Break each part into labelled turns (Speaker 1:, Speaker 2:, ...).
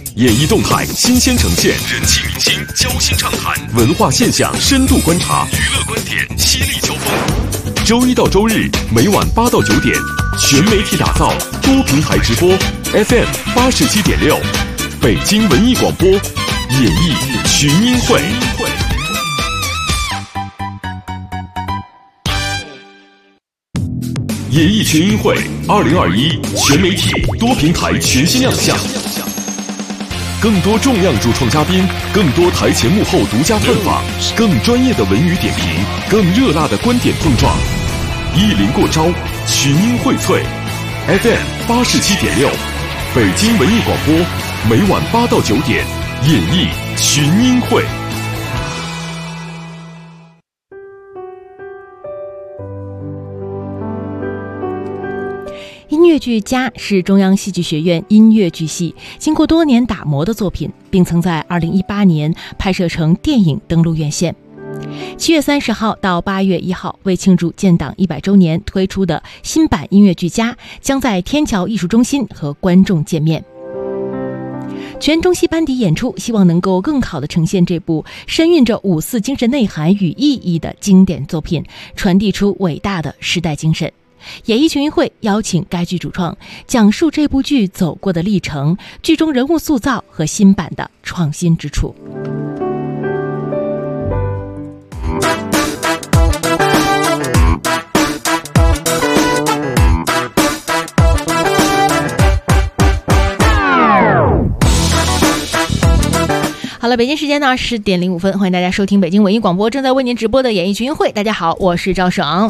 Speaker 1: 演艺动态新鲜呈现，人气明星交心畅谈，文化现象深度观察，娱乐观点犀利交锋。周一到周日每晚8到9点，全媒体打造，多平台直播 ，FM 87.6，北京文艺广播，演艺群英会。演艺群英会2021全媒体多平台全新亮相，更多重量主创嘉宾，更多台前幕后独家探访，更专业的文娱点评，更热辣的观点碰撞，一临过招，群英荟萃。FM 87.6，北京文艺广播，每晚8到9点，演艺群英会。
Speaker 2: 音乐剧《家》是中央戏剧学院音乐剧系经过多年打磨的作品，并曾在2018年拍摄成电影登陆院线。7月30号到8月1号，为庆祝建党100周年推出的新版音乐剧《家》将在天桥艺术中心和观众见面。全中戏班底演出，希望能够更好地呈现这部深蕴着5·4精神内涵与意义的经典作品，传递出伟大的时代精神。演艺群英会邀请该剧主创讲述这部剧走过的历程，剧中人物塑造和新版的创新之处。好了，北京时间呢10点05分，欢迎大家收听北京文艺广播正在为您直播的演艺群英会。大家好，我是赵爽。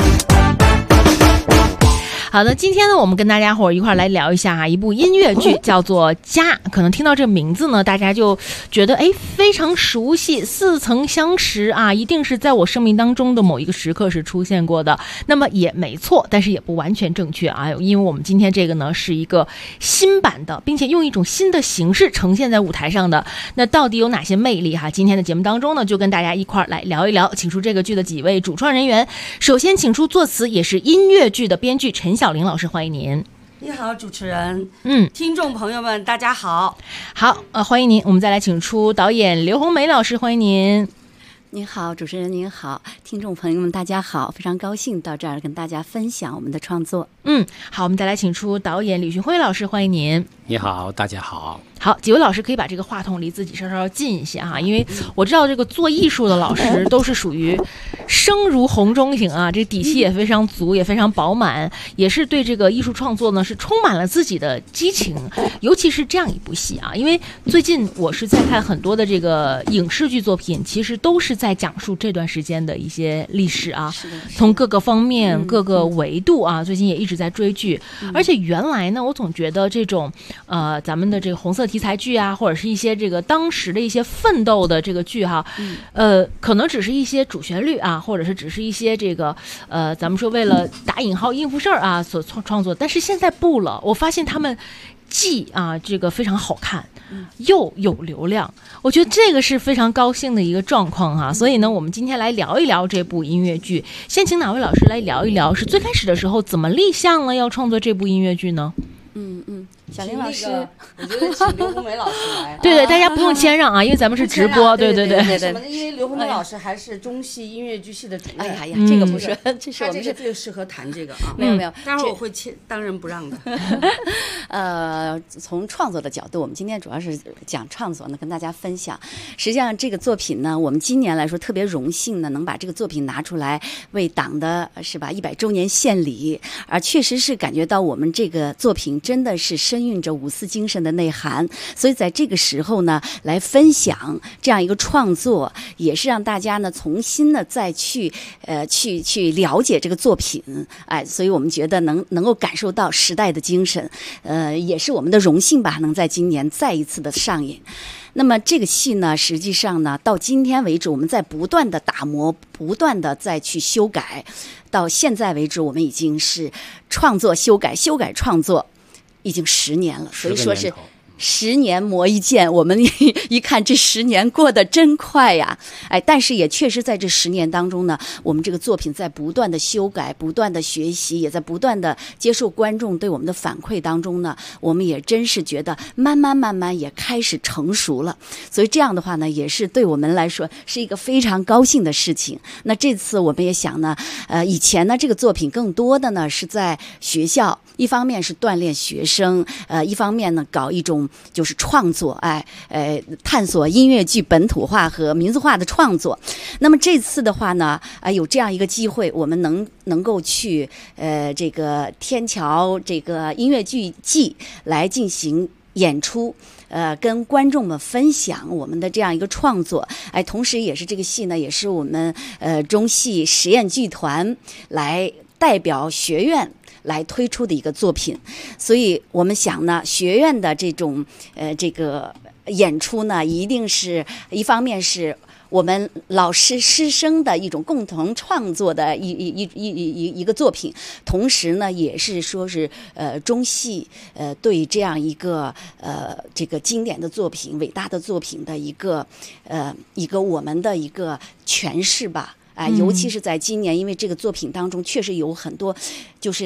Speaker 2: 好的，今天呢，我们跟大家伙一块来聊一下一部音乐剧，叫做《家》。可能听到这名字呢，大家就觉得非常熟悉，似曾相识啊，一定是在我生命当中的某一个时刻是出现过的。那么也没错，但是也不完全正确啊，因为我们今天这个呢是一个新版的，并且用一种新的形式呈现在舞台上的。那到底有哪些魅力哈？今天的节目当中呢，就跟大家一块来聊一聊，请出这个剧的几位主创人员。首先请出作词也是音乐剧的编剧陈小玲老师，欢迎您。
Speaker 3: 你好，主持人，听众朋友们，大家好。
Speaker 2: 好，欢迎您。我们再来请出导演刘红梅老师，欢迎您。
Speaker 4: 您好，主持人您好，听众朋友们大家好，非常高兴到这儿跟大家分享我们的创作。
Speaker 2: 好，我们再来请出导演李寻辉老师，欢迎您。
Speaker 5: 你好，大家好。
Speaker 2: 好，几位老师可以把这个话筒离自己稍稍近一些哈，因为我知道这个做艺术的老师都是属于声如洪钟型啊，这底气也非常足，也非常饱满，也是对这个艺术创作呢是充满了自己的激情。尤其是这样一部戏啊，因为最近我是在看很多的这个影视剧作品，其实都是在讲述这段时间的一些历史啊，从各个方面、各个维度啊，最近也一直在追剧。而且原来呢，我总觉得这种咱们的这个红色题材剧啊，或者是一些这个当时的一些奋斗的这个剧哈，可能只是一些主旋律啊，或者是只是一些这个咱们说为了打引号应付事儿啊所创作。但是现在不了，我发现他们既这个非常好看，又有流量，我觉得这个是非常高兴的一个状况哈。所以呢，我们今天来聊一聊这部音乐剧。先请哪位老师来聊一聊，是最开始的时候怎么立项了要创作这部音乐剧呢？
Speaker 4: 小玲老师，
Speaker 3: 我觉得请刘红梅老师来。
Speaker 2: 对，大家不用谦让啊，因为咱们是直播。对。
Speaker 3: 什么呢？因为刘红梅老师还是中戏音乐剧系的主任。
Speaker 4: 哎呀，这个不是，这是我们
Speaker 3: 这个最适合谈这个啊。
Speaker 4: 没有，
Speaker 3: 待会儿我会当仁不让的。
Speaker 4: 从创作的角度，我们今天主要是讲创作呢，跟大家分享。实际上，这个作品呢，我们今年来说特别荣幸呢，能把这个作品拿出来为党的是吧100周年献礼，确实是感觉到我们这个作品真的是深蕴着5·4精神的内涵，所以在这个时候呢，来分享这样一个创作，也是让大家呢重新的再去了解这个作品，所以我们觉得能够感受到时代的精神，也是我们的荣幸吧，能在今年再一次的上映。那么这个戏呢，实际上呢，到今天为止，我们在不断的打磨，不断的再去修改，到现在为止，我们已经是创作、修改、创作，已经10年了，所以说是 10年磨一剑，我们一看这10年过得真快呀！哎，但是也确实在这10年当中呢，我们这个作品在不断的修改、不断的学习，也在不断的接受观众对我们的反馈当中呢，我们也真是觉得慢慢也开始成熟了。所以这样的话呢，也是对我们来说是一个非常高兴的事情。那这次我们也想呢，以前呢这个作品更多的呢是在学校，一方面是锻炼学生，一方面呢搞一种就是创作，探索音乐剧本土化和民族化的创作。那么这次的话呢，有这样一个机会，我们能够去这个天桥这个音乐剧季来进行演出。跟观众们分享我们的这样一个创作，同时也是这个戏呢，也是我们中戏实验剧团来代表学院来推出的一个作品，所以我们想呢，学院的这种这个演出呢，一定是一方面是我们老师师生的一种共同创作的一个作品，同时呢，也是说是中戏对这样一个这个经典的作品、伟大的作品的一个我们的一个诠释吧。尤其是在今年，因为这个作品当中确实有很多，就是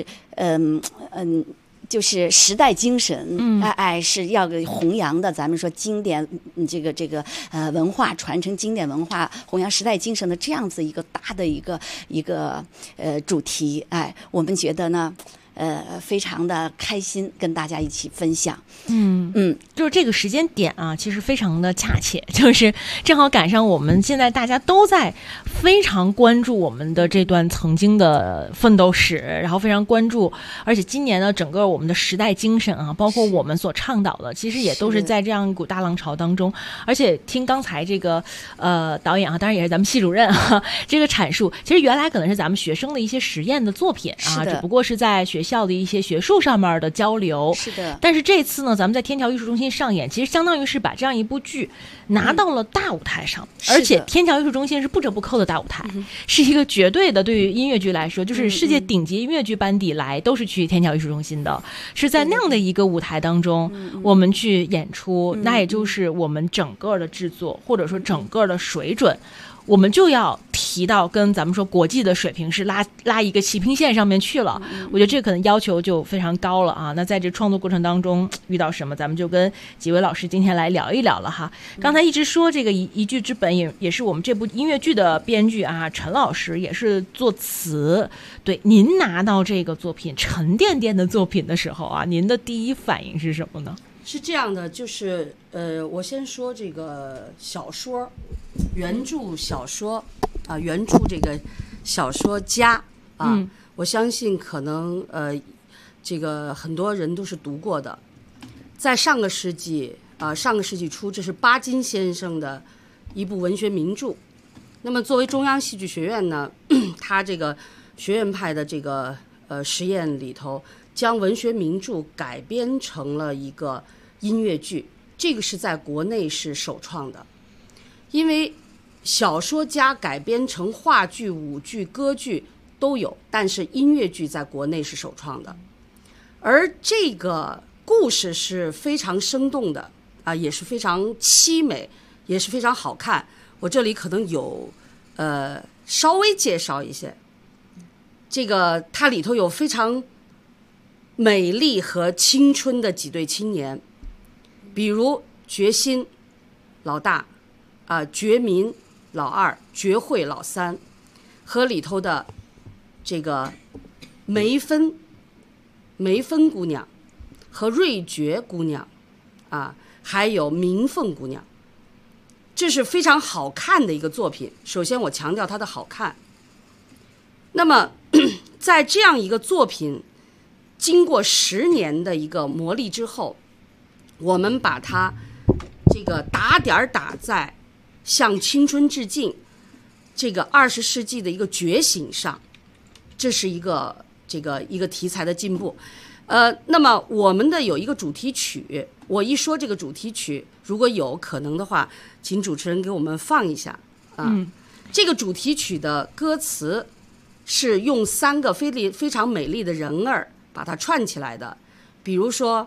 Speaker 4: 就是时代精神，是要弘扬的。咱们说经典，这个文化传承，经典文化弘扬时代精神的这样子一个大的一个主题，我们觉得呢。非常的开心跟大家一起分享。
Speaker 2: 就是这个时间点啊，其实非常的恰切，就是正好赶上我们现在大家都在非常关注我们的这段曾经的奋斗史，然后非常关注，而且今年呢，整个我们的时代精神啊，包括我们所倡导的，其实也都是在这样一股大浪潮当中。而且听刚才这个导演啊，当然也是咱们系主任啊，这个阐述，其实原来可能是咱们学生的一些实验的作品啊，只不过是在学校的一些学术上面的交流。
Speaker 4: 是的。
Speaker 2: 但是这次呢，咱们在天桥艺术中心上演，其实相当于是把这样一部剧拿到了大舞台上，而且天桥艺术中心是不折不扣的大舞台，是一个绝对的，对于音乐剧来说，就是世界顶级音乐剧班底来都是去天桥艺术中心的，是在那样的一个舞台当中，我们去演出，那也就是我们整个的制作或者说整个的水准。我们就要提到跟咱们说国际的水平是拉一个齐平线上面去了，我觉得这可能要求就非常高了啊。那在这创作过程当中遇到什么，咱们就跟几位老师今天来聊一聊了哈。刚才一直说这个一剧之本也是我们这部音乐剧的编剧啊，陈老师也是作词。对，您拿到这个作品沉甸甸的作品的时候啊，您的第一反应是什么呢？
Speaker 3: 是这样的，就是我先说这个小说，原著小说啊，原著这个小说家啊，我相信可能这个很多人都是读过的，在上个世纪初，这是巴金先生的一部文学名著。那么作为中央戏剧学院呢，他这个学院派的这个实验里头，将文学名著改编成了一个音乐剧，这个是在国内是首创的。因为小说家改编成话剧、舞剧、歌剧都有，但是音乐剧在国内是首创的。而这个故事是非常生动的啊，也是非常凄美，也是非常好看。我这里可能有稍微介绍一些，这个它里头有非常美丽和青春的几对青年，比如觉心老大觉民老二，觉慧老三，和里头的这个梅芬姑娘和瑞觉姑娘还有明凤姑娘，这是非常好看的一个作品。首先我强调它的好看。那么在这样一个作品经过10年的一个磨砺之后，我们把它这个打点打在向青春致敬这个20世纪的一个觉醒上，这是一个题材的进步。那么我们的有一个主题曲，我一说这个主题曲，如果有可能的话，请主持人给我们放一下这个主题曲的歌词是用3个非常美丽的人儿把它串起来的，比如说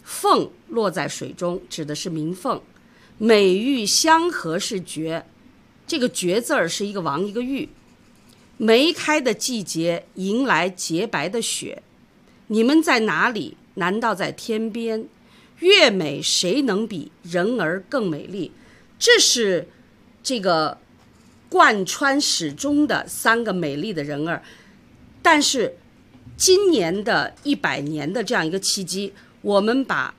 Speaker 3: 凤落在水中指的是鸣凤，美玉相合是绝，这个绝字儿是一个王一个玉。梅开的季节迎来洁白的雪，你们在哪里？难道在天边？越美谁能比？人儿更美丽。这是这个贯穿始终的3个美丽的人儿。但是今年的100年的这样一个契机，我们把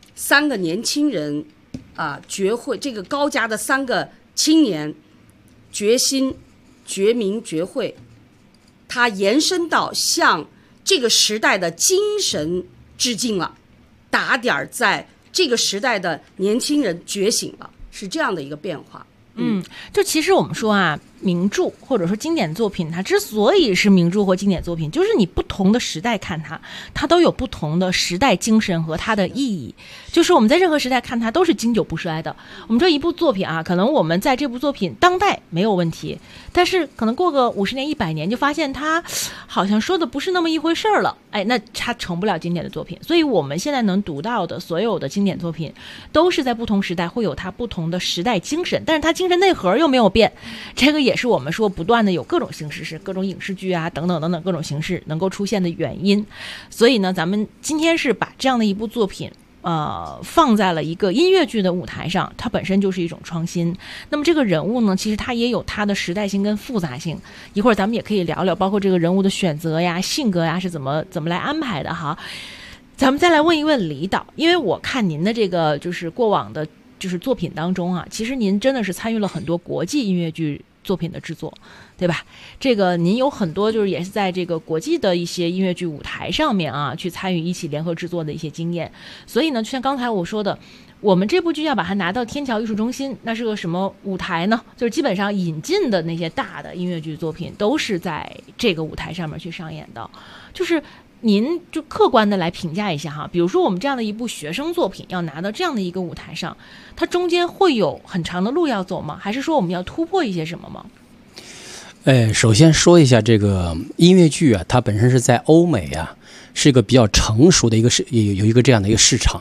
Speaker 3: 3个年轻人绝慧，这个高家的3个青年决心绝名绝慧，它延伸到向这个时代的精神致敬了，打点在这个时代的年轻人觉醒了，是这样的一个变化。
Speaker 2: 就其实我们说啊，名著或者说经典作品，它之所以是名著或经典作品，就是你不同的时代看它都有不同的时代精神和它的意义。就是我们在任何时代看它都是经久不衰的。我们说一部作品啊，可能我们在这部作品当代没有问题，但是可能过个50年、100年，就发现它好像说的不是那么一回事儿了。哎，那它成不了经典的作品。所以我们现在能读到的所有的经典作品，都是在不同时代会有它不同的时代精神，但是它精神内核又没有变。这个也是我们说不断的有各种形式，是各种影视剧啊等等等等各种形式能够出现的原因。所以呢，咱们今天是把这样的一部作品放在了一个音乐剧的舞台上，它本身就是一种创新。那么这个人物呢，其实它也有它的时代性跟复杂性。一会儿咱们也可以聊聊，包括这个人物的选择呀、性格呀是怎么来安排的哈。咱们再来问一问李导，因为我看您的这个就是过往的就是作品当中啊，其实您真的是参与了很多国际音乐剧作品的制作，对吧？这个您有很多就是也是在这个国际的一些音乐剧舞台上面啊，去参与一起联合制作的一些经验。所以呢，就像刚才我说的，我们这部剧要把它拿到天桥艺术中心，那是个什么舞台呢？就是基本上引进的那些大的音乐剧作品都是在这个舞台上面去上演的。就是您就客观的来评价一下哈，比如说我们这样的一部学生作品要拿到这样的一个舞台上，它中间会有很长的路要走吗？还是说我们要突破一些什么吗？
Speaker 5: 首先说一下这个音乐剧啊，它本身是在欧美啊，是一个比较成熟的一个有一个这样的一个市场。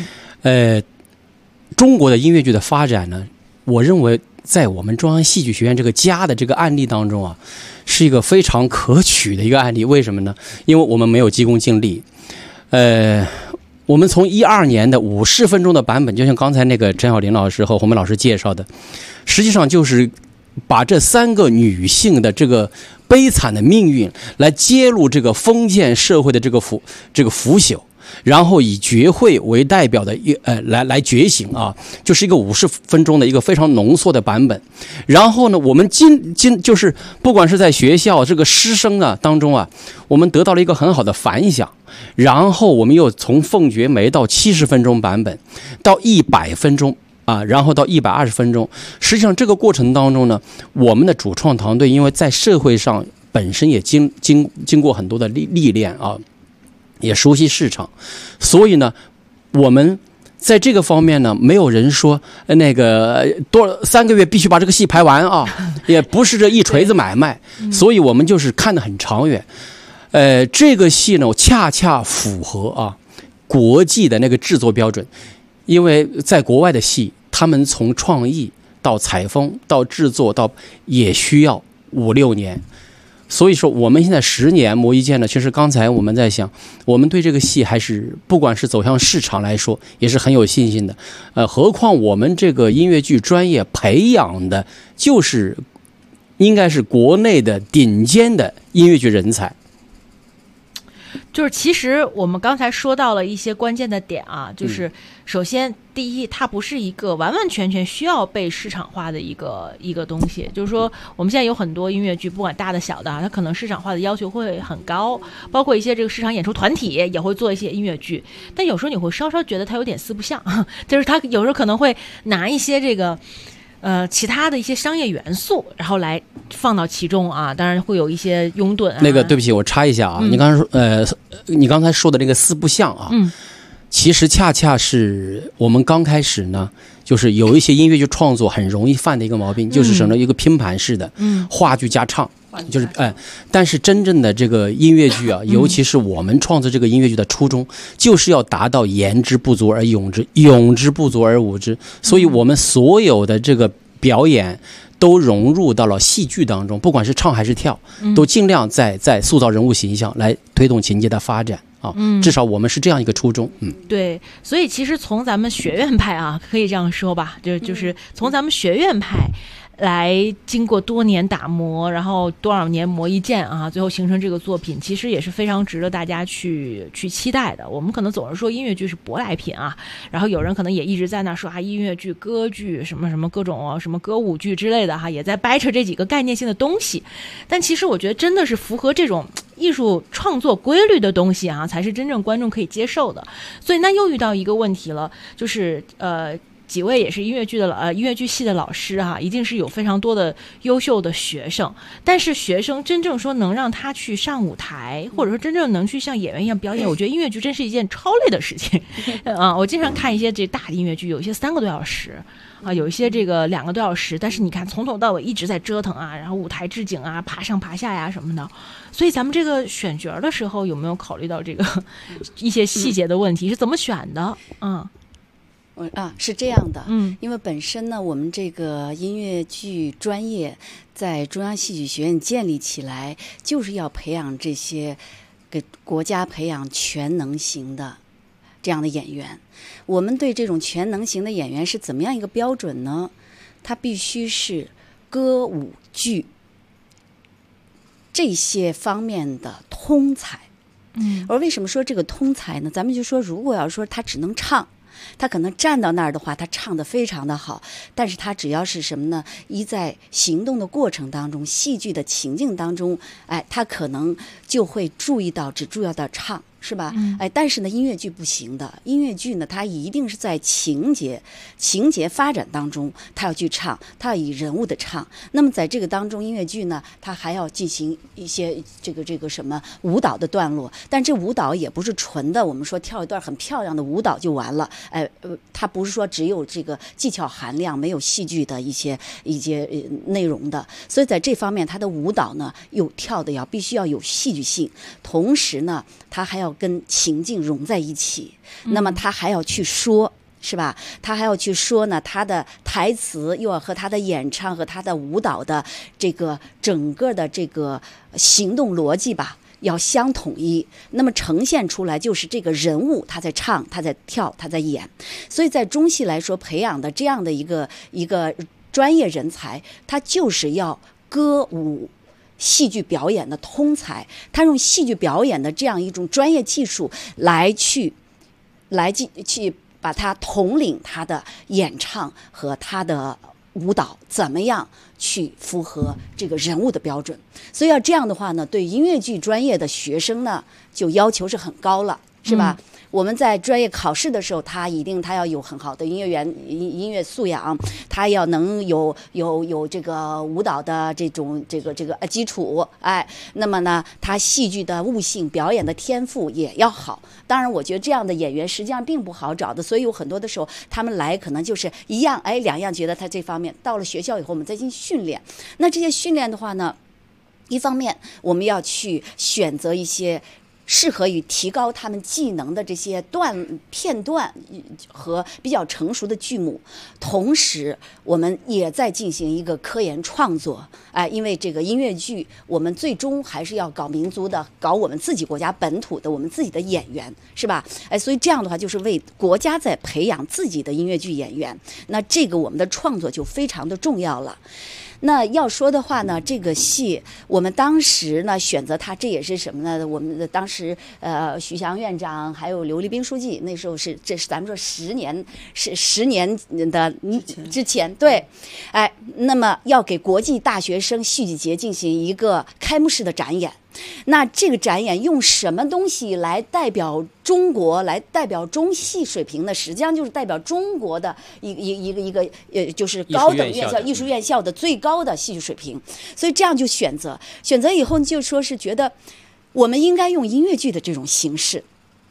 Speaker 5: 中国的音乐剧的发展呢，我认为在我们中央戏剧学院这个家的这个案例当中啊，是一个非常可取的一个案例。为什么呢？因为我们没有急功近利。我们从12年的50分钟的版本，就像刚才那个陈晓玲老师和洪梅老师介绍的，实际上就是把这3个女性的这个悲惨的命运来揭露这个封建社会的这个腐朽，然后以绝慧为代表的来觉醒啊，就是一个50分钟的一个非常浓缩的版本。然后呢，我们就是不管是在学校这个师生啊当中啊，我们得到了一个很好的反响。然后我们又从凤绝梅到70分钟版本，到100分钟啊，然后到120分钟。实际上这个过程当中呢，我们的主创团队因为在社会上本身也经过很多的历练啊，也熟悉市场，所以呢，我们在这个方面呢，没有人说那个3个月必须把这个戏排完啊，也不是这一锤子买卖，所以我们就是看得很长远。这个戏呢，恰恰符合啊国际的那个制作标准，因为在国外的戏，他们从创意到采风到制作到也需要5-6年。所以说我们现在10年磨一剑呢，其实刚才我们在想，我们对这个戏还是不管是走向市场来说也是很有信心的。何况我们这个音乐剧专业培养的就是应该是国内的顶尖的音乐剧人才。
Speaker 2: 就是其实我们刚才说到了一些关键的点啊，就是首先第一，它不是一个完完全全需要被市场化的一个东西。就是说我们现在有很多音乐剧，不管大的小的啊，它可能市场化的要求会很高，包括一些这个市场演出团体也会做一些音乐剧，但有时候你会稍稍觉得它有点四不像，就是它有时候可能会拿一些这个其他的一些商业元素，然后来放到其中啊，当然会有一些拥趸啊。
Speaker 5: 那个对不起，我插一下啊，你刚才说的那个四不像啊，其实恰恰是我们刚开始呢，就是有一些音乐剧创作很容易犯的一个毛病，就是什么一个拼盘式的，话剧加唱就是但是真正的这个音乐剧啊，尤其是我们创作这个音乐剧的初衷，就是要达到言之不足而咏之，咏之不足而舞之，所以我们所有的这个表演都融入到了戏剧当中，不管是唱还是跳，都尽量在塑造人物形象，来推动情节的发展啊。至少我们是这样一个初衷。
Speaker 2: 对，所以其实从咱们学院派啊，可以这样说吧，就是从咱们学院派来经过多年打磨，然后多少年磨一剑啊，最后形成这个作品，其实也是非常值得大家去期待的。我们可能总是说音乐剧是舶来品啊，然后有人可能也一直在那说啊，音乐剧、歌剧什么什么各种什么歌舞剧之类的哈，也在掰扯这几个概念性的东西。但其实我觉得真的是符合这种艺术创作规律的东西啊，才是真正观众可以接受的。所以那又遇到一个问题了，就是几位也是音乐剧系的老师哈，一定是有非常多的优秀的学生，但是学生真正说能让他去上舞台，或者说真正能去像演员一样表演，我觉得音乐剧真是一件超累的事情啊！我经常看一些这大的音乐剧，有一些3个多小时啊，有一些这个2个多小时，但是你看从头到尾一直在折腾啊，然后舞台置景啊，爬上爬下呀什么的。所以咱们这个选角的时候有没有考虑到这个一些细节的问题，是怎么选的？
Speaker 4: 是这样的，因为本身呢，我们这个音乐剧专业在中央戏剧学院建立起来，就是要培养这些给国家培养全能型的这样的演员。我们对这种全能型的演员是怎么样一个标准呢？他必须是歌舞剧这些方面的通才。而为什么说这个通才呢？咱们就说，如果要说他只能唱，他可能站到那儿的话，他唱得非常的好，但是他只要是什么呢？在行动的过程当中，戏剧的情境当中，他可能就会只注意到唱，是吧？但是呢，音乐剧不行的。音乐剧呢，它一定是在情节发展当中，它要去唱，它要以人物的唱。那么在这个当中，音乐剧呢，它还要进行一些这个什么舞蹈的段落。但这舞蹈也不是纯的，我们说跳一段很漂亮的舞蹈就完了。它不是说只有这个技巧含量，没有戏剧的一些内容的。所以在这方面，它的舞蹈呢，跳的必须要有戏剧性，同时呢，它还要跟情境融在一起，那么他还要去说，是吧？他还要去说呢，他的台词又要和他的演唱和他的舞蹈的这个整个的这个行动逻辑吧，要相统一。那么呈现出来就是这个人物他在唱，他在跳，他在演。所以在中戏来说，培养的这样的一个专业人才，他就是要歌舞戏剧表演的通才，他用戏剧表演的这样一种专业技术来去把它统领他的演唱和他的舞蹈，怎么样去符合这个人物的标准。所以要这样的话呢，对音乐剧专业的学生呢，就要求是很高了，是吧？我们在专业考试的时候，他要有很好的音乐素养，他要能有这个舞蹈的这个基础，那么呢，他戏剧的悟性、表演的天赋也要好。当然，我觉得这样的演员实际上并不好找的，所以有很多的时候他们来可能就是一样，两样觉得他这方面，到了学校以后我们再进行训练。那这些训练的话呢，一方面我们要去选择一些适合于提高他们技能的这些片段和比较成熟的剧目，同时我们也在进行一个科研创作。因为这个音乐剧我们最终还是要搞民族的，搞我们自己国家本土的，我们自己的演员，是吧？所以这样的话就是为国家在培养自己的音乐剧演员，那这个我们的创作就非常的重要了。那要说的话呢，这个戏我们当时呢选择它，这也是什么呢？我们当时徐翔院长还有刘立斌书记，那时候这是咱们说10年的之前，对，那么要给国际大学生戏剧节进行一个开幕式的展演。那这个展演用什么东西来代表中国，来代表中戏水平呢？实际上就是代表中国的一个就是高等院校、艺术院校的最高的戏剧水平。所以这样就选择以后就说是觉得我们应该用音乐剧的这种形式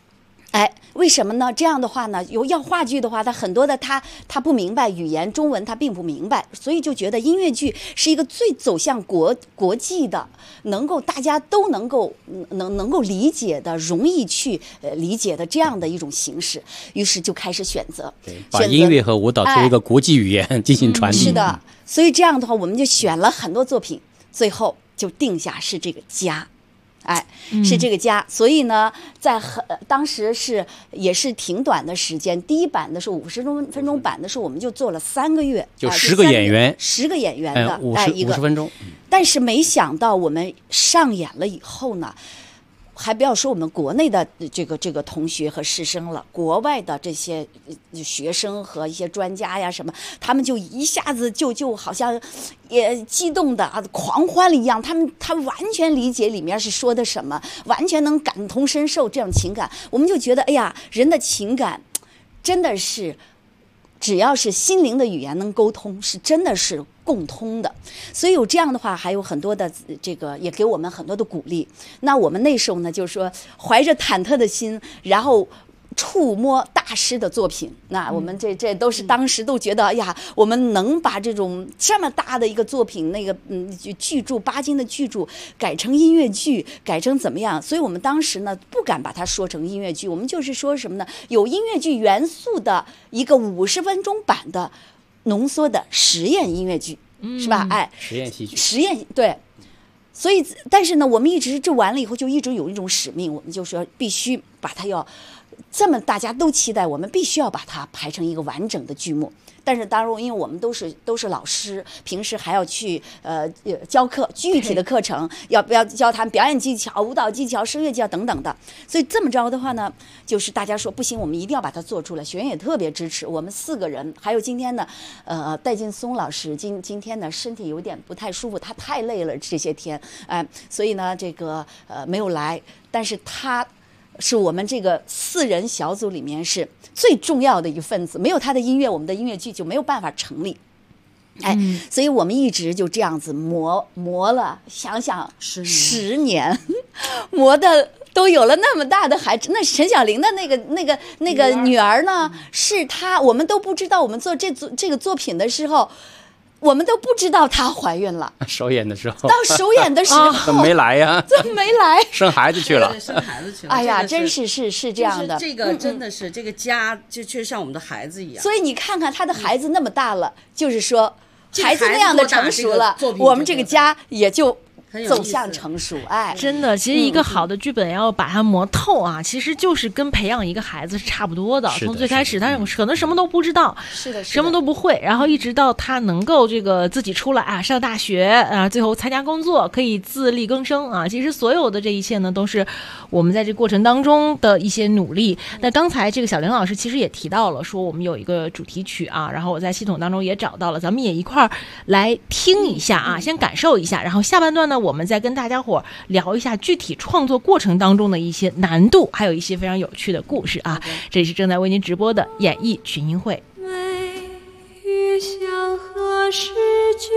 Speaker 4: 哎，为什么呢？这样的话呢，要话剧的话，他很多的他不明白语言，中文他并不明白，所以就觉得音乐剧是一个最走向国际的，能够大家都能够理解的，容易去理解的这样的一种形式。于是就开始选择
Speaker 5: 把音乐和舞蹈作为一个国际语言进行传递。
Speaker 4: 是的，所以这样的话，我们就选了很多作品，最后就定下是这个家。哎，是这个家，所以呢，当时也是挺短的时间。第一版的是50分钟版的时候，我们就做了3个月，
Speaker 5: 就10个演员
Speaker 4: ，10个演员的
Speaker 5: 50分钟。
Speaker 4: 但是没想到我们上演了以后呢，还不要说我们国内的这个同学和师生了，国外的这些学生和一些专家呀什么，他们就一下子就好像也激动的狂欢了一样，他们完全理解里面是说的什么，完全能感同身受这种情感。我们就觉得，哎呀，人的情感真的是，只要是心灵的语言能沟通，是真的是共通的。所以有这样的话，还有很多的这个也给我们很多的鼓励。那我们那时候呢，就是说怀着忐忑的心，然后触摸大师的作品。那我们这都是当时都觉得，哎呀，我们能把这种这么大的一个作品，那个巨著8金的巨著改成音乐剧，改成怎么样？所以我们当时呢不敢把它说成音乐剧，我们就是说什么呢？有音乐剧元素的一个50分钟版的浓缩的实验音乐剧，是吧？哎，
Speaker 5: 实验戏剧，
Speaker 4: 实验对。所以，但是呢，我们一直这完了以后，就一直有一种使命，我们就说必须把它要这么大家都期待，我们必须要把它排成一个完整的剧目。但是当然，因为我们都是老师，平时还要去教课，具体的课程要不要教他们表演技巧、舞蹈技巧、声乐技巧等等的。所以这么着的话呢，就是大家说不行，我们一定要把它做出来。学员也特别支持，我们4个人，还有今天呢，戴劲松老师今天呢身体有点不太舒服，他太累了这些天，所以呢这个没有来，但是他是我们这个4人小组里面是最重要的一份子，没有他的音乐，我们的音乐剧就没有办法成立。所以我们一直就这样子磨了，想想10年，磨的都有了那么大的孩子。那陈小玲的那个女儿呢，是她，我们都不知道，我们做这个作品的时候，我们都不知道她怀孕了。
Speaker 5: 首演的时候，
Speaker 4: 到首演的时候
Speaker 5: 怎么没来呀？
Speaker 4: 怎么没来？
Speaker 5: 生孩子去了。
Speaker 3: 生孩子去了。
Speaker 4: 哎呀，真是这样的。
Speaker 3: 这个真的是这个家就像我们的孩子一样。
Speaker 4: 所以你看看他的孩子那么大了，就是说孩子那样的成熟了，我们这个家也就走向成熟。
Speaker 2: 真的，其实一个好的剧本要把它磨透啊，其实就是跟培养一个孩子是差不多的。从最开始他可能什么都不知道，什么都不会，然后一直到他能够这个自己出来上大学最后参加工作，可以自力更生啊。其实所有的这一切呢，都是我们在这过程当中的一些努力。那刚才这个小玲老师其实也提到了，说我们有一个主题曲啊，然后我在系统当中也找到了，咱们也一块儿来听一下啊，先感受一下，然后下半段呢，我们再跟大家伙聊一下具体创作过程当中的一些难度，还有一些非常有趣的故事啊。这里是正在为您直播的演艺群英会。
Speaker 6: 梅雨香何时觉？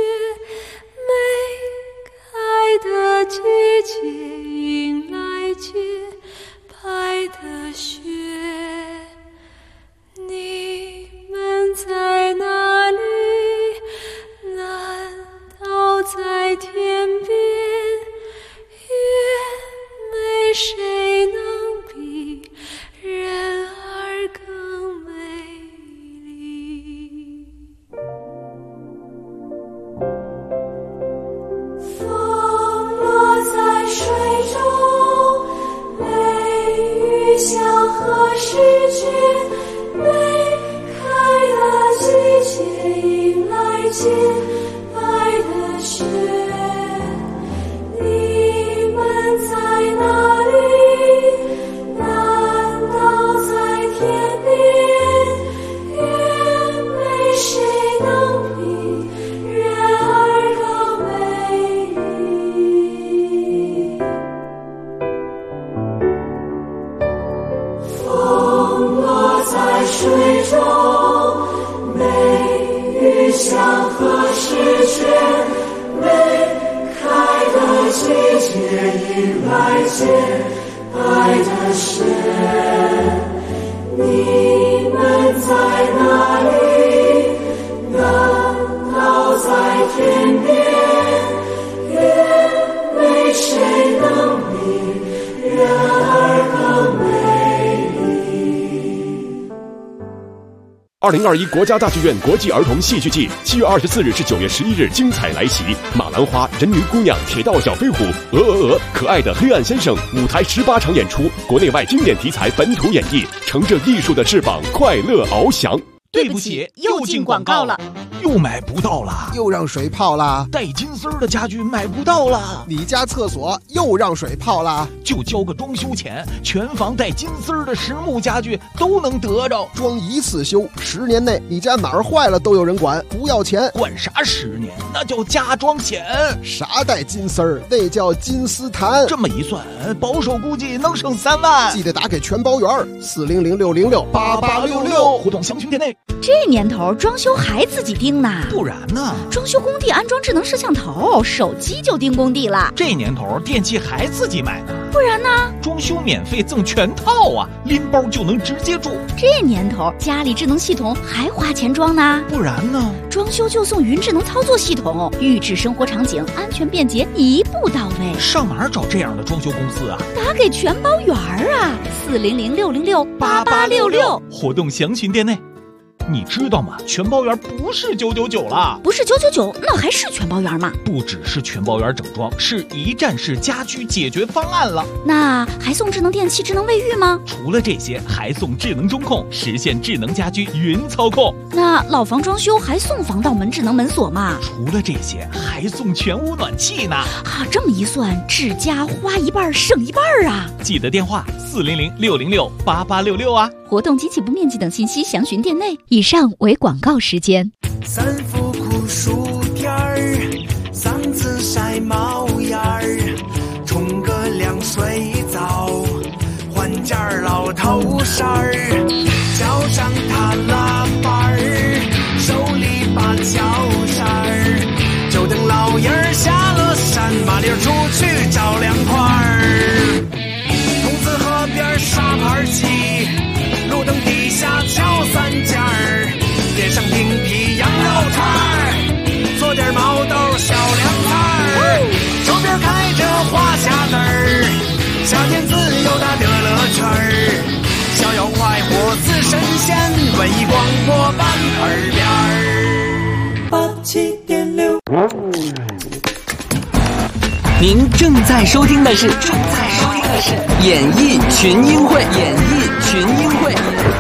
Speaker 6: 梅开的季节迎来结白的雪。你们在哪里？难道在天边？愿没谁能比人儿更美丽。风落在水中，梅雨香何时觉？梅开的季节迎来结白的雪。你们在哪里？难道在天边？愿没谁能比人儿更美丽。风落在水中，梅雨香何时觉？梅开的季节迎来结白的雪。
Speaker 1: 2021国家大剧院国际儿童戏剧季7月24日至9月11日精彩来袭，马兰花、人鱼姑娘、铁道小飞虎、可爱的黑暗先生，舞台18场演出，国内外经典题材本土演绎，乘着艺术的翅膀，快乐翱翔。
Speaker 7: 对不起，又进广告了，又买不到了，
Speaker 8: 又让水泡了，
Speaker 7: 带金丝的家具买不到了，
Speaker 8: 你家厕所又让水泡了，
Speaker 7: 就交个装修钱，全房带金丝的实木家具都能得着，
Speaker 8: 装一次修，10年内你家哪儿坏了都有人管，不要钱。
Speaker 7: 管啥10年？那叫加装险。
Speaker 8: 啥带金丝儿？那叫金丝檀。
Speaker 7: 这么一算，保守估计能省3万。
Speaker 8: 记得打给全包圆，400-606-8866，
Speaker 7: 互动详询店内。
Speaker 9: 这年头装修还自己盯呢，
Speaker 7: 不然呢？
Speaker 9: 装修工地安装智能摄像头，手机就盯工地了。
Speaker 7: 这年头电器还自己买呢，
Speaker 9: 不然呢？
Speaker 7: 装修免费赠全套啊，拎包就能直接住。
Speaker 9: 这年头家里智能系统还花钱装呢，
Speaker 7: 不然呢？
Speaker 9: 装修就送云智能操作系统，预制生活场景，安全便捷，一步到位。
Speaker 7: 上哪儿找这样的装修公司啊？
Speaker 9: 打给全包圆啊，400-606-8866，
Speaker 7: 活动详询店内。你知道吗？全包圆不是999了，
Speaker 9: 不是999，那还是全包圆吗？
Speaker 7: 不只是全包圆整装，是一站式家居解决方案了。
Speaker 9: 那还送智能电器、智能卫浴吗？
Speaker 7: 除了这些，还送智能中控，实现智能家居云操控。
Speaker 9: 那老房装修还送防盗门、智能门锁吗？
Speaker 7: 除了这些，还送全屋暖气呢。
Speaker 9: 啊，这么一算，治家花一半省一半啊！
Speaker 7: 记得电话400-606-8866啊。
Speaker 9: 活动及起步面积等信息详询店内。以上为广告时间。
Speaker 10: 3伏酷暑天儿，3次晒毛眼儿，冲个凉水澡，换件老头衫儿，脚上踏拉板儿，手里把脚扇儿，就等老爷儿下了山，麻溜出去找凉快儿。筒子河边沙盘棋，路灯底下敲3件儿，点上冰皮羊肉串儿，做点毛豆小凉菜儿，周边开着花匣子儿，夏天自由的乐乐圈儿，逍遥快活似神仙，文艺广播伴耳边儿。87.6。
Speaker 11: 您正在收听的是演艺群英会，演艺群英会。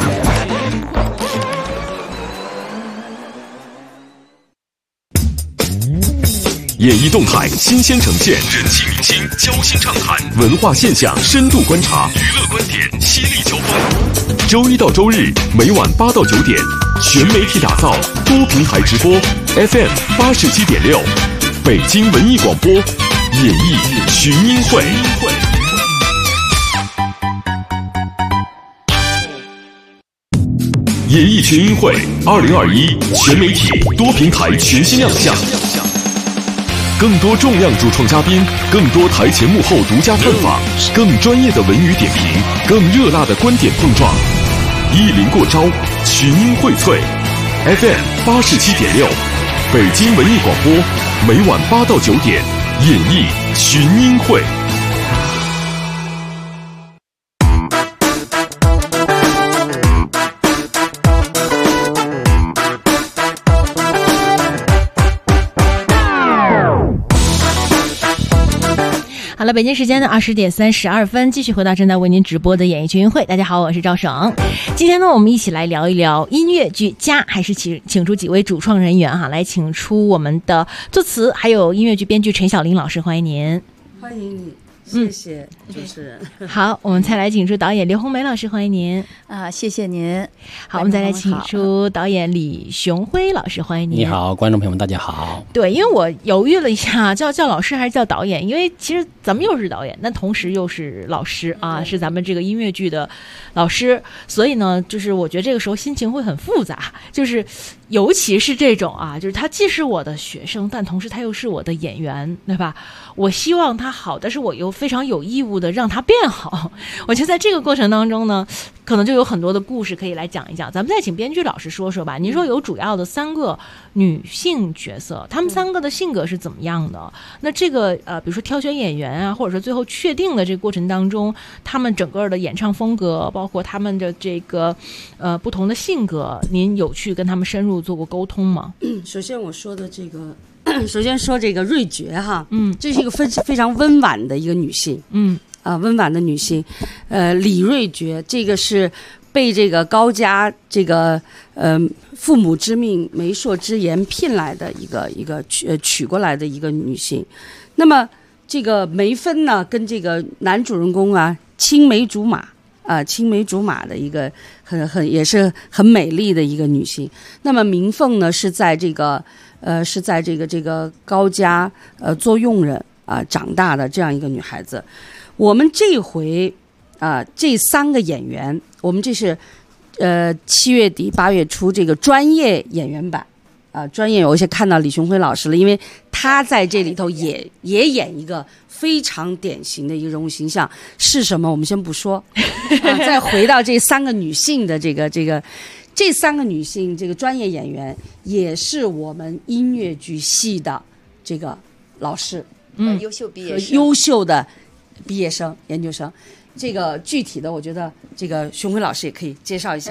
Speaker 1: 演艺动态新鲜呈现，人气明星交心畅谈，文化现象深度观察，娱乐观点犀利交锋。周一到周日每晚8到9点，全媒体打造，多平台直播 ，FM 87.6，北京文艺广播，演艺群英会。演艺群英会2021全媒体多平台全新亮相。更多重量主创嘉宾，更多台前幕后独家探访，更专业的文娱点评，更热辣的观点碰撞。意林过招，群英荟萃。FM 87.6，北京文艺广播，每晚8到9点，演艺群英会。
Speaker 2: 好了，北京时间的20点32分，继续回到正在为您直播的演艺群英会。大家好，我是赵省。今天呢，我们一起来聊一聊音乐剧家，还是请出几位主创人员哈，来请出我们的作词还有音乐剧编剧陈晓玲老师，欢迎您。
Speaker 3: 欢迎你。谢谢主持人。
Speaker 2: 好，我们再来请出导演刘红梅老师，欢迎您。
Speaker 4: 谢谢您。
Speaker 2: 好，我们再来请出导演李雄辉老师，欢迎您。
Speaker 5: 你好，观众朋友们，大家好。
Speaker 2: 对，因为我犹豫了一下，叫老师还是叫导演，因为其实咱们又是导演，但同时又是老师啊，是咱们这个音乐剧的老师，所以呢，就是我觉得这个时候心情会很复杂，就是尤其是这种啊，就是他既是我的学生，但同时他又是我的演员，对吧？我希望他好，但是我又非常有义务的让他变好。我觉得在这个过程当中呢，可能就有很多的故事可以来讲一讲。咱们再请编剧老师说说吧。您说有主要的3个女性角色，她们3个的性格是怎么样的？那这个比如说挑选演员啊，或者说最后确定的这个过程当中，他们整个的演唱风格，包括他们的这个不同的性格，您有去跟他们深入做过沟通吗？
Speaker 3: 首先我说的这个，首先说这个瑞觉哈，这是一个非常温婉的一个女性，温婉的女性，李瑞觉，这个是被这个高家这个父母之命媒妁之言聘来的一个娶过来的一个女性。那么这个梅芬呢，跟这个男主人公啊青梅竹马青梅竹马的一个也是很美丽的一个女性。那么明凤呢是在这个高家做佣人长大的这样一个女孩子。我们这回这3个演员，我们这是7月底8月初这个专业演员版专业，我先看到李雄辉老师了，因为他在这里头也演一个非常典型的一个人物形象，是什么我们先不说再回到这3个女性的这3个女性这个专业演员，也是我们音乐剧系的这个老师，
Speaker 4: 优秀毕业生，
Speaker 3: 优秀的毕业生、研究生。这个具体的，我觉得这个雄辉老师也可以介绍一下。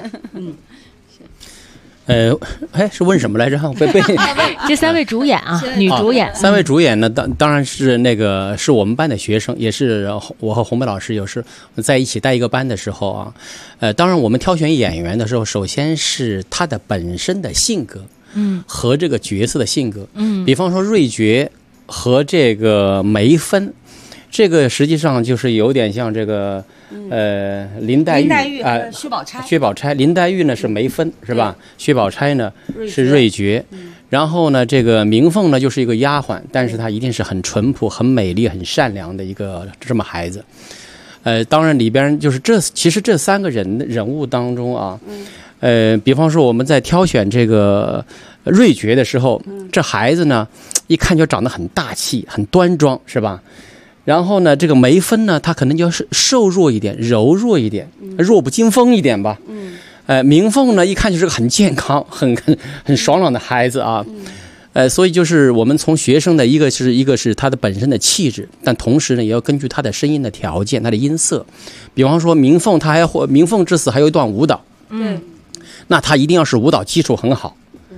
Speaker 5: 是问什么来着？
Speaker 2: 这3位主演女主演
Speaker 5: ，3位主演呢，当然是是我们班的学生，也是我和红梅老师有时在一起带一个班的时候当然我们挑选演员的时候，首先是他的本身的性格，和这个角色的性格，比方说瑞觉和这个梅芬。这个实际上就是有点像这个林黛玉薛宝钗，林黛玉呢是梅芬是吧？薛宝钗呢是瑞觉，然后呢这个明凤呢就是一个丫鬟，但是她一定是很淳朴、很美丽、很善良的一个这么孩子。当然里边就是其实这3个人物当中比方说我们在挑选这个瑞觉的时候，这孩子呢一看就长得很大气、很端庄，是吧？然后呢，这个梅芬呢，她可能就是瘦弱一点、柔弱一点、弱不禁风一点吧。明凤呢，一看就是个很健康、很爽朗的孩子所以就是我们从学生的一个是他的本身的气质，但同时呢，也要根据他的声音的条件、他的音色。比方说明凤之死还有一段舞蹈，那他一定要是舞蹈基础很好，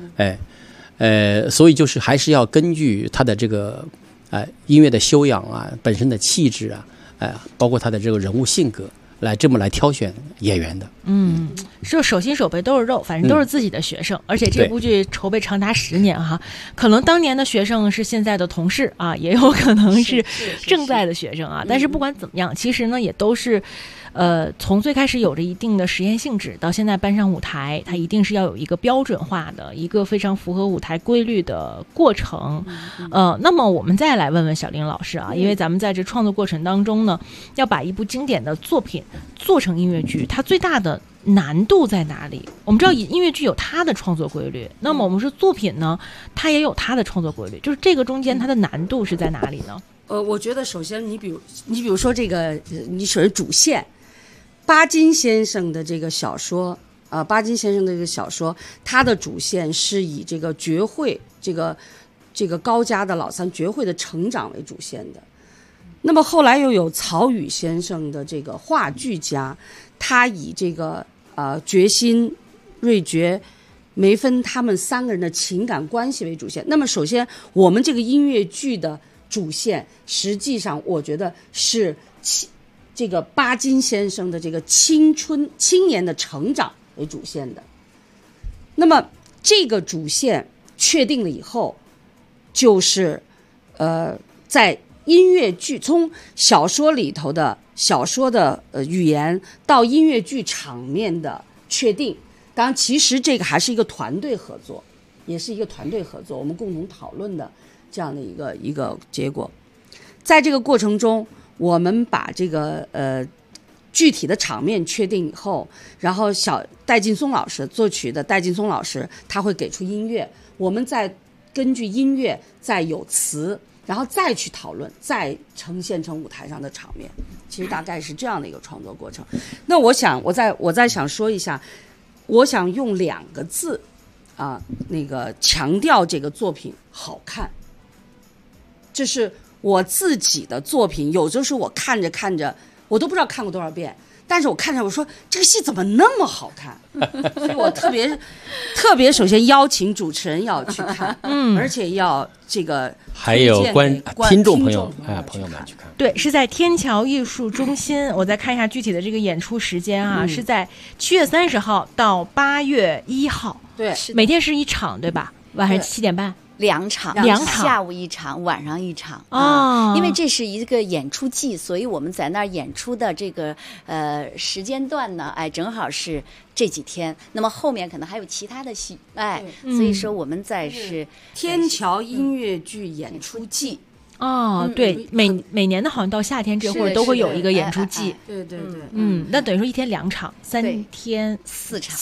Speaker 5: 所以就是还是要根据他的这个。音乐的修养本身的气质包括他的这个人物性格，这么来挑选演员的。
Speaker 2: 是手心手背都是肉，反正都是自己的学生，而且这部剧筹备长达10年可能当年的学生是现在的同事也有可能是正在的学生但是不管怎么样，其实呢也都是从最开始有着一定的实验性质，到现在搬上舞台，它一定是要有一个标准化的一个非常符合舞台规律的过程。那么我们再来问问小林老师因为咱们在这创作过程当中呢，要把一部经典的作品做成音乐剧，它最大的难度在哪里？我们知道音乐剧有它的创作规律，那么我们说作品呢，它也有它的创作规律，就是这个中间它的难度是在哪里呢？
Speaker 3: 我觉得首先你比如说这个你首先主线。巴金先生的这个小说巴金先生的这个小说，他的主线是以这个绝慧这个高家的老三绝慧的成长为主线的。那么后来又有曹禺先生的这个话剧家，他以这个决心、瑞觉、梅芬他们3个人的情感关系为主线。那么首先我们这个音乐剧的主线，实际上我觉得是这个巴金先生的这个青年的成长为主线的。那么这个主线确定了以后，就是在音乐剧从小说里头的语言到音乐剧场面的确定。当然其实这个还是一个团队合作，也是一个团队合作，我们共同讨论的这样的一个结果。在这个过程中，我们把这个具体的场面确定以后，然后戴劲松老师作曲的戴劲松老师他会给出音乐，我们再根据音乐再有词，然后再去讨论，再呈现成舞台上的场面。其实大概是这样的一个创作过程。那我再想说一下，我想用2个字强调这个作品好看。这是我自己的作品，有的时候我看着看着，我都不知道看过多少遍。但是我看着我说这个戏怎么那么好看，所以我特别首先邀请主持人要去看，而且要这个
Speaker 5: 还有听众朋友们去看。
Speaker 2: 对，是在天桥艺术中心。我再看一下具体的这个演出时间啊，是在7月30号到8月1号。
Speaker 3: 对，
Speaker 2: 每天是1场，对吧？晚上7点半。
Speaker 4: 2场，下午1场，晚上1场因为这是一个演出季，所以我们在那儿演出的这个时间段呢，正好是这几天。那么后面可能还有其他的戏，所以说我们在是
Speaker 3: 天桥音乐剧演出季。
Speaker 2: 对，每年的好像到夏天这会儿都会有一个演出季。
Speaker 3: 对，
Speaker 2: 那等于说1天2场，3天
Speaker 4: 4场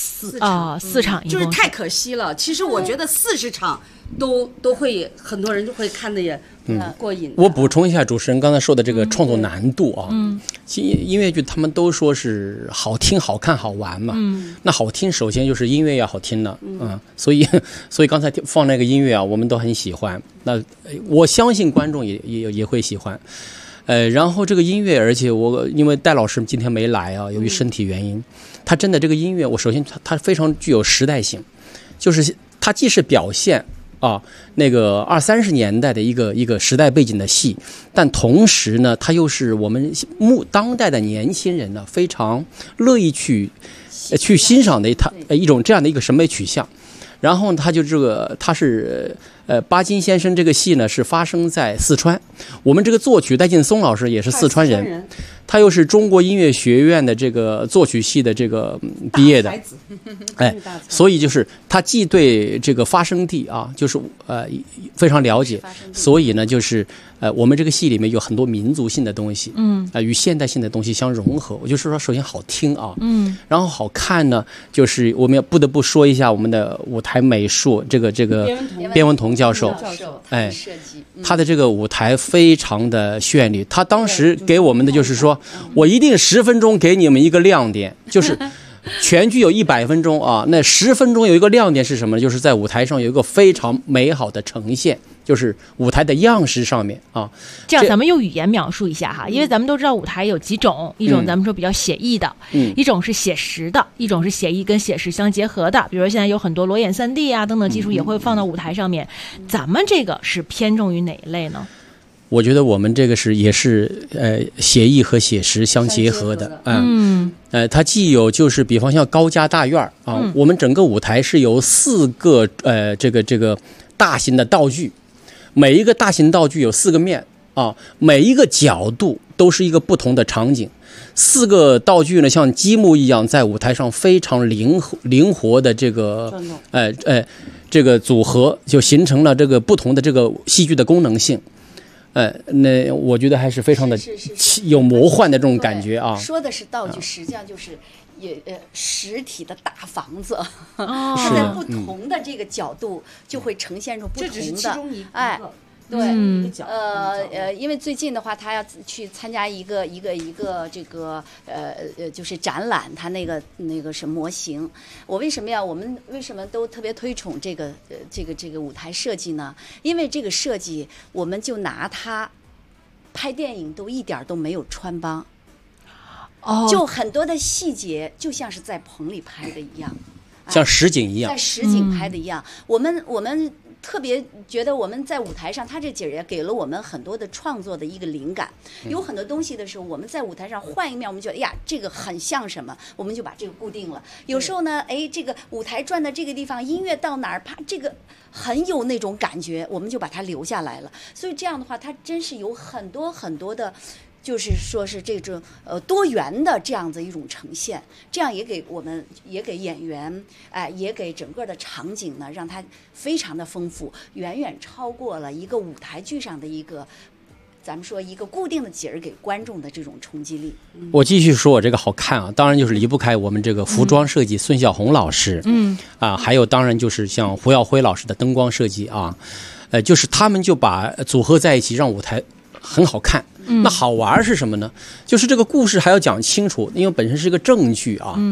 Speaker 2: ，4场，
Speaker 3: 就是太可惜了。其实我觉得40场都会很多人就会看的也过瘾。
Speaker 5: 我补充一下主持人刚才说的这个创作难度啊，音乐剧他们都说是好听、好看、好玩嘛。那好听首先就是音乐要好听的，所以刚才放那个音乐啊，我们都很喜欢。那我相信观众也会喜欢。然后这个音乐，而且因为戴老师今天没来啊，由于身体原因，他真的这个音乐，我首先他非常具有时代性，就是他既是表现那个20-30年代的一个时代背景的戏，但同时呢，它又是我们当代的年轻人呢非常乐意去欣赏的一种这样的一个审美取向。然后他是巴金先生这个戏呢是发生在四川，我们这个作曲戴劲松老师也是四川人，他又是中国音乐学院的这个作曲系的这个毕业的，所以就是他既对这个发生地就是非常了解，所以呢就是我们这个戏里面有很多民族性的东西，与现代性的东西相融合。我就是说，首先好听然后好看呢，就是我们要不得不说一下我们的舞台美术这个边文同教授，他的这个舞台非常的绚丽。他当时给我们的就是说，我一定10分钟给你们一个亮点，就是全剧有100分钟那10分钟有一个亮点是什么呢？就是在舞台上有一个非常美好的呈现，就是舞台的样式上面
Speaker 2: 这样咱们用语言描述一下哈，因为咱们都知道舞台有几种，一种咱们说比较写意的，一种是写实的，一种是写意跟写实相结合的，比如现在有很多裸眼3D等等技术也会放到舞台上面。咱们这个是偏重于哪一类呢？
Speaker 5: 我觉得我们这个也是写意和写实相结合的它既有就是比方像高家大院我们整个舞台是由4个这个大型的道具，每一个大型道具有4个面每一个角度都是一个不同的场景。4个道具呢像积木一样在舞台上非常灵活的这个这个组合，就形成了这个不同的这个戏剧的功能性。那我觉得还是非常的有魔幻的这种感觉
Speaker 4: 说的是道具，实际上就是实体的大房子，它在不同的这个角度就会呈现出不同的。
Speaker 3: 这只是其中一个。
Speaker 4: 对，因为最近的话，他要去参加一个这个就是展览，他那个是模型。我们为什么都特别推崇这个舞台设计呢？因为这个设计，我们就拿它拍电影都一点都没有穿帮，就很多的细节就像是在棚里拍的一样，
Speaker 5: 像实景一样，
Speaker 4: 在实景拍的一样。我们特别觉得我们在舞台上，他这几人给了我们很多的创作的一个灵感。有很多东西的时候，我们在舞台上换一面，我们觉得这个很像什么，我们就把这个固定了。有时候呢，这个舞台转的这个地方，音乐到哪儿，啪，这个很有那种感觉，我们就把它留下来了。所以这样的话，它真是有很多很多的。就是说是这种多元的这样子一种呈现，这样也给演员也给整个的场景呢，让它非常的丰富，远远超过了一个舞台剧上的一个咱们说一个固定的景儿给观众的这种冲击力。
Speaker 5: 我继续说我这个好看当然就是离不开我们这个服装设计孙小红老师，还有当然就是像胡耀辉老师的灯光设计就是他们就把组合在一起，让舞台很好看。那好玩是什么呢？就是这个故事还要讲清楚，因为本身是个正剧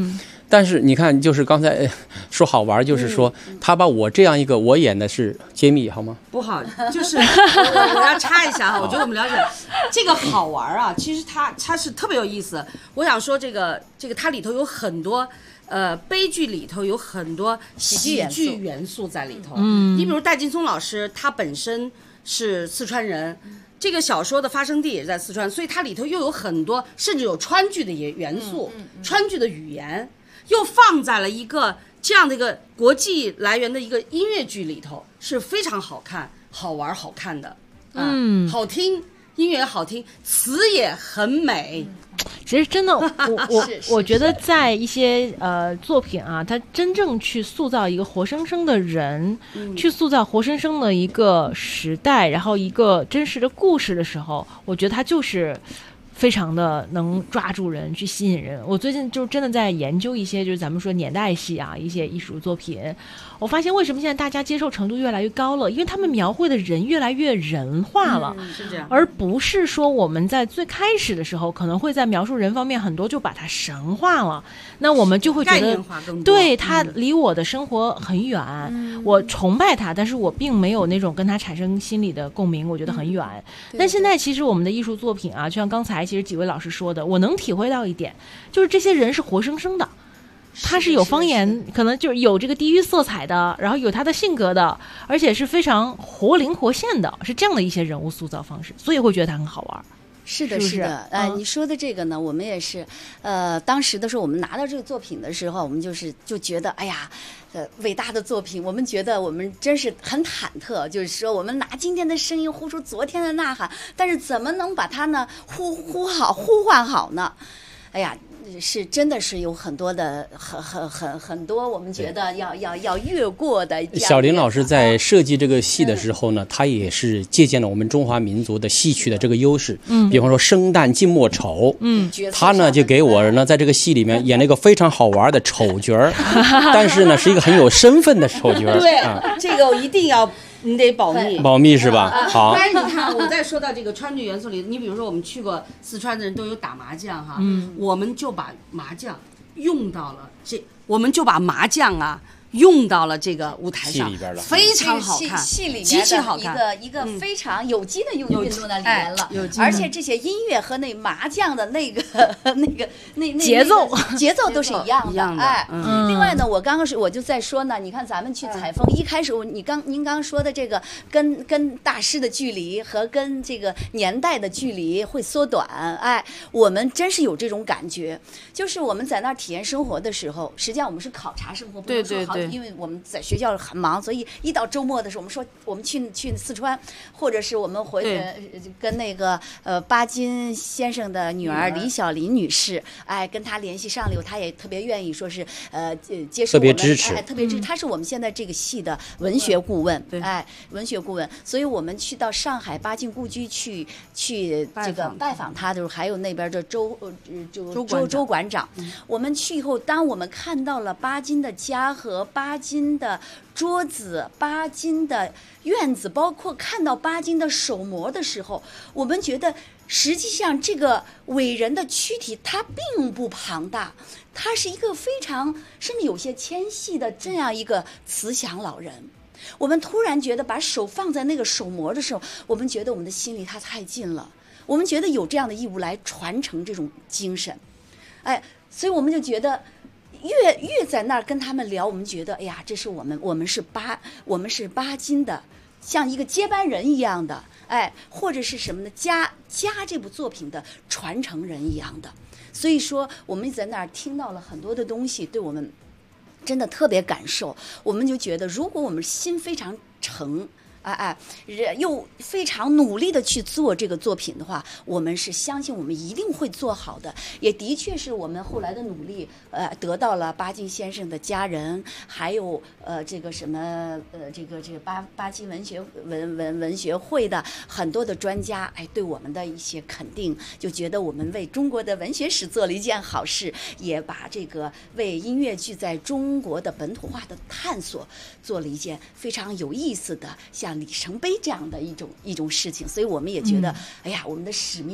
Speaker 5: 但是你看，就是刚才说好玩，就是说他把我这样一个，我演的是揭秘，好吗？
Speaker 3: 不好，就是我要插一下哈，我觉得我们了解这个好玩啊，其实它是特别有意思。我想说这个它里头有很多。悲剧里头有很多喜剧元素在里头。你比如戴劲松老师，他本身是四川人，这个小说的发生地也在四川，所以它里头又有很多，甚至有川剧的元素，川剧的语言，又放在了一个这样的一个国际来源的一个音乐剧里头，是非常好看、好玩、好看的。好听，音乐好听，词也很美。
Speaker 2: 其实真的，我觉得在一些作品啊，它真正去塑造一个活生生的人，去塑造活生生的一个时代，然后一个真实的故事的时候，我觉得它就是非常的能抓住人，去吸引人。我最近就真的在研究一些，就是咱们说年代戏啊，一些艺术作品。我发现为什么现在大家接受程度越来越高了，因为他们描绘的人越来越人化了，
Speaker 3: 是这样，
Speaker 2: 而不是说我们在最开始的时候可能会在描述人方面很多就把它神化了，那我们就会觉得对他离我的生活很远，我崇拜他，但是我并没有那种跟他产生心理的共鸣，我觉得很远。但现在其实我们的艺术作品啊，就像刚才其实几位老师说的，我能体会到一点，就是这些人是活生生的。他是有方言，可能就是有这个地域色彩的，然后有他的性格的，而且是非常活灵活现的，是这样的一些人物塑造方式，所以会觉得他很好玩。
Speaker 4: 是的，是的，你说的这个呢，我们也是，当时的时候我们拿到这个作品的时候，我们就觉得，哎呀，伟大的作品，我们觉得我们真是很忐忑，就是说我们拿今天的声音呼出昨天的呐喊，但是怎么能把它呢呼唤好呢？哎呀。是真的是有很多的很多我们觉得要越过的。
Speaker 5: 小林老师在设计这个戏的时候呢，他也是借鉴了我们中华民族的戏曲的这个优势，比方说生旦净末丑，他呢就给我呢在这个戏里面演了一个非常好玩的丑角儿，但是呢是一个很有身份的丑角儿。
Speaker 3: 对，这个一定要。你得保
Speaker 5: 密是吧？好。
Speaker 3: 但是你看，我再说到这个川剧元素里，你比如说我们去过四川的人都有打麻将哈，我们就把麻将用到了我们就把麻将啊用到了这个舞台上，非常好看，
Speaker 4: 戏里面
Speaker 3: 极其好看，
Speaker 4: 一个非常有机的运动在里面了，而且这些音乐和那麻将的那节奏都是一样的，哎，另外呢，我就在说呢，你看咱们去采风，一开始您刚说的这个跟大师的距离和跟这个年代的距离会缩短，哎，我们真是有这种感觉，就是我们在那儿体验生活的时候，实际上我们是考察生活，不能说好。因为我们在学校很忙，所以一到周末的时候，我们说我们去四川，或者是我们跟那个巴金先生的女儿李小林女士，哎，跟她联系上了以后，她也特别愿意说是接受我们，特别支持，她是我们现在这个戏的文学顾问，哎，文学顾问，所以我们去到上海巴金故居去这个拜访她的时候，还有那边的周馆长，我们去以后，当我们看到了巴金的家和巴金的桌子、巴金的院子，包括看到巴金的手模的时候，我们觉得实际上这个伟人的躯体它并不庞大，他是一个非常甚至有些纤细的这样一个慈祥老人。我们突然觉得把手放在那个手模的时候，我们觉得我们的心离他太近了，我们觉得有这样的义务来传承这种精神，哎，所以我们就觉得越在那儿跟他们聊，我们觉得哎呀，这是我们是巴金的，像一个接班人一样的，哎，或者是什么呢？家这部作品的传承人一样的。所以说，我们在那儿听到了很多的东西，对我们真的特别感受。我们就觉得，如果我们心非常诚。又非常努力的去做这个作品的话，我们是相信我们一定会做好的。也的确是我们后来的努力，得到了巴金先生的家人，还有这个什么这个巴金文学会的很多的专家，哎，对我们的一些肯定，就觉得我们为中国的文学史做了一件好事，也把这个为音乐剧在中国的本土化的探索做了一件非常有意思的像里程碑这样的一种事情，所以我们也觉得，哎呀，我们的使命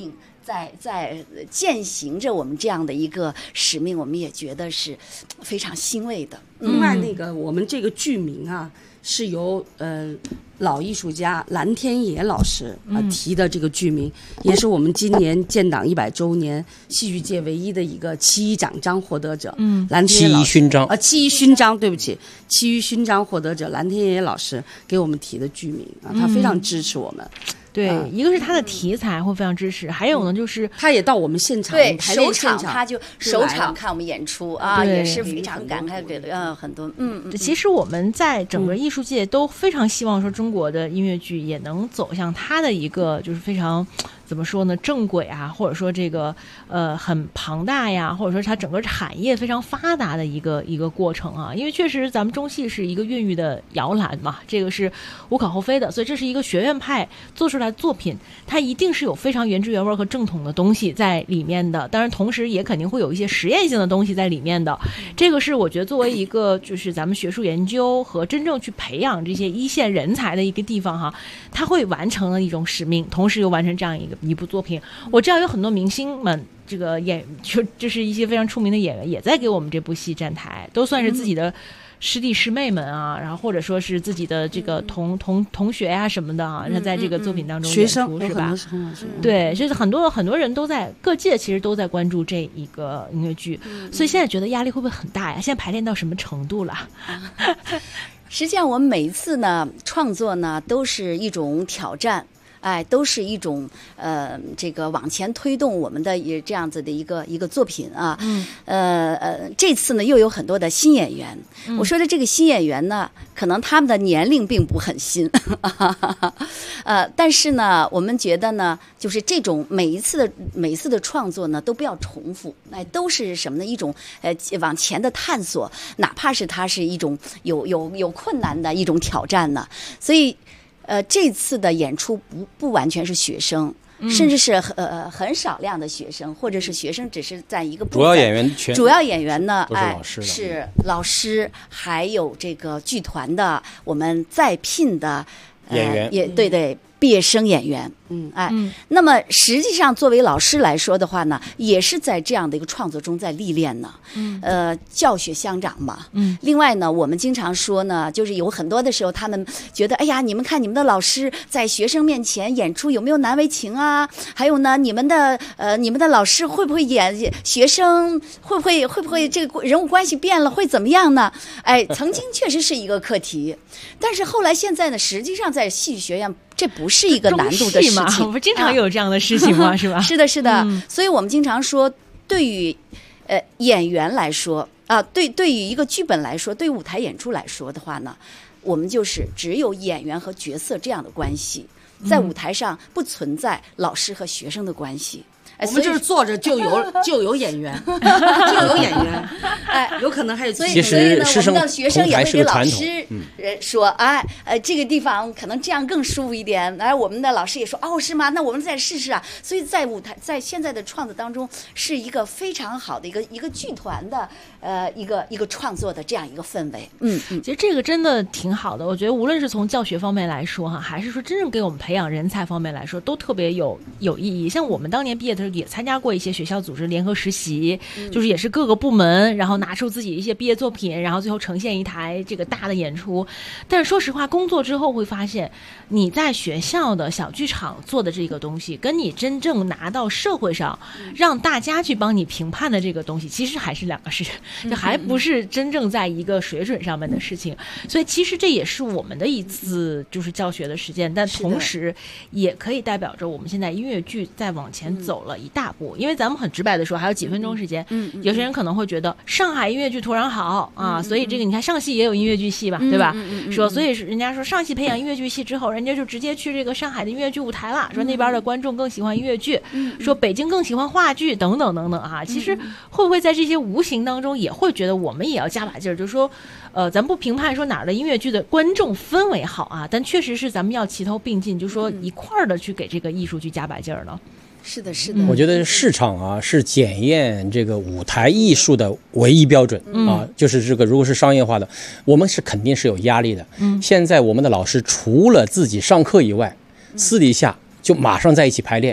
Speaker 4: 在践行着我们这样的一个使命，我们也觉得是非常欣慰的。
Speaker 3: 另外，我们这个剧名啊，是由老艺术家蓝天野老师提的这个剧名，也是我们今年建党100周年戏剧界唯一的一个七一奖章获得者。蓝天野老师七一勋章，对不起，七一勋章获得者蓝天野老师给我们提的剧名啊，他非常支持我们。
Speaker 2: 对，一个是他的题材会非常支持，还有呢就是
Speaker 3: 他也到我们现场，
Speaker 4: 对，
Speaker 3: 首
Speaker 4: 场他就首场看我们演出啊，也是非常感慨，给了很多。
Speaker 2: 其实我们在整个艺术界都非常希望说中国的音乐剧也能走向它的一个就是非常怎么说呢正轨啊，或者说这个很庞大呀，或者说它整个产业非常发达的一个过程啊。因为确实咱们中戏是一个孕育的摇篮嘛，这个是无可厚非的，所以这是一个学院派做出来的作品，它一定是有非常原汁原味和正统的东西在里面的，当然同时也肯定会有一些实验性的东西在里面的。这个是我觉得作为一个就是咱们学术研究和真正去培养这些一线人才的一个地方哈，它会完成了一种使命，同时又完成这样一部作品。我知道有很多明星们这个就是一些非常出名的演员也在给我们这部戏站台，都算是自己的师弟师妹们啊，然后或者说是自己的这个同学啊什么的啊，在这个作品当中演出是吧？对，就是很多人都在各界其实都在关注这一个音乐剧，所以现在觉得压力会不会很大呀？现在排练到什么程度了？
Speaker 4: 实际上我们每一次呢创作呢都是一种挑战。都是一种这个往前推动我们的这样子的一个作品啊。这次呢又有很多的新演员。我说的这个新演员呢，可能他们的年龄并不很新，但是呢，我们觉得呢，就是这种每一次的创作呢，都不要重复，都是什么呢？一种往前的探索，哪怕是它是一种有困难的一种挑战呢。所以。这次的演出不完全是学生，甚至是很少量的学生，或者是学生只是在一个部分。主要演员呢，是老师，还有这个剧团的我们在聘的
Speaker 5: 演员，
Speaker 4: 也对毕业生演员。那么实际上作为老师来说的话呢，也是在这样的一个创作中在历练呢。教学相长嘛。另外呢，我们经常说呢，就是有很多的时候，他们觉得，哎呀，你们看你们的老师在学生面前演出有没有难为情啊？还有呢，你们的老师会不会演学生？会不会这个人物关系变了会怎么样呢？曾经确实是一个课题，但是后来现在呢，实际上在戏剧学院。这不是一个难度的事情，
Speaker 2: 我们经常有这样的事情吗？是吧？
Speaker 4: 是的，所以我们经常说，对于演员来说啊，对于一个剧本来说，对于舞台演出来说的话呢，我们就是只有演员和角色这样的关系，在舞台上不存在老师和学生的关系。
Speaker 3: 我们就是坐着就有演员，有可能还有。
Speaker 4: 所以呢，我们的学生也会给老师说，这个地方可能这样更舒服一点。我们的老师也说，哦，是吗？那我们再试试啊。所以在舞台，在现在的创作当中，是一个非常好的一个剧团的一个创作的这样一个氛围。
Speaker 2: 其实这个真的挺好的。我觉得无论是从教学方面来说哈，还是说真正给我们培养人才方面来说，都特别有意义。像我们当年毕业的时候。也参加过一些学校组织联合实习，就是也是各个部门，然后拿出自己一些毕业作品，然后最后呈现一台这个大的演出。但是说实话，工作之后会发现，你在学校的小剧场做的这个东西，跟你真正拿到社会上让大家去帮你评判的这个东西，其实还是两个事，就还不是真正在一个水准上面的事情。所以其实这也是我们的一次就是教学的实践，但同时也可以代表着我们现在音乐剧在往前走了一大步。因为咱们很直白的说，还有几分钟时间，有些人可能会觉得上海音乐剧土壤好啊，所以这个你看上戏也有音乐剧系吧，对吧？说所以人家说上戏培养音乐剧系之后，人家就直接去这个上海的音乐剧舞台了，说那边的观众更喜欢音乐剧，说北京更喜欢话剧等等等等啊。其实会不会在这些无形当中也会觉得我们也要加把劲儿，就是说咱不评判说哪儿的音乐剧的观众氛围好啊，但确实是咱们要齐头并进，就说一块儿的去给这个艺术去加把劲儿了。
Speaker 4: 是的。
Speaker 5: 我觉得市场啊是检验这个舞台艺术的唯一标准啊，就是这个如果是商业化的，我们是肯定是有压力的。现在我们的老师除了自己上课以外，私底下就马上在一起排练，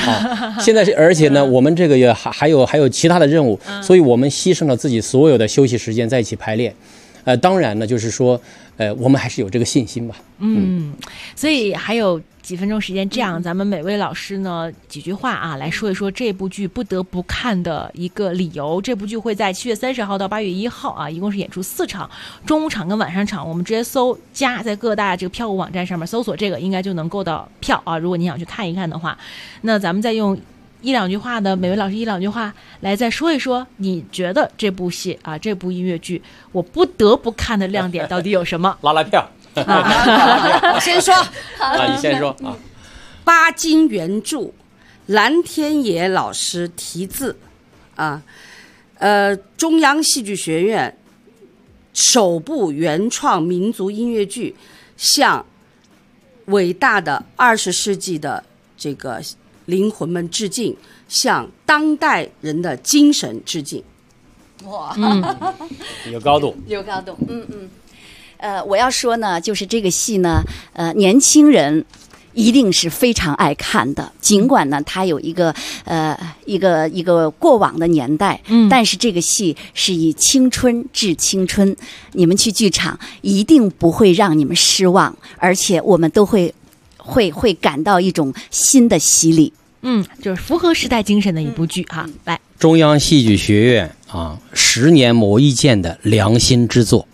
Speaker 5: 现在是，而且呢，我们这个也还有其他的任务，所以我们牺牲了自己所有的休息时间在一起排练。当然呢，就是说，我们还是有这个信心吧。
Speaker 2: 所以还有几分钟时间，这样咱们每位老师呢几句话啊，来说一说这部剧不得不看的一个理由。这部剧会在7月30号到8月1号啊，一共是演出4场，中午场跟晚上场。我们直接搜加在各大这个票务网站上面搜索这个，应该就能购到票啊。如果你想去看一看的话，那咱们再用1-2句话的，每位老师1-2句话来再说一说，你觉得这部戏啊，这部音乐剧我不得不看的亮点到底有什么？
Speaker 5: 拉票。
Speaker 3: 我先说
Speaker 5: 你先说啊。
Speaker 3: 巴金原著，蓝天野老师题字啊，中央戏剧学院首部原创民族音乐剧，向伟大的20世纪的这个灵魂们致敬，向当代人的精神致敬。
Speaker 4: 哇，
Speaker 5: 有高度，
Speaker 4: 有高度，我要说呢，就是这个戏呢，年轻人一定是非常爱看的。尽管呢，它有一个过往的年代，但是这个戏是以青春致青春，你们去剧场一定不会让你们失望，而且我们都会感到一种新的洗礼。
Speaker 2: 就是符合时代精神的一部剧哈。来，
Speaker 5: 中央戏剧学院啊，10年磨一剑的良心之作。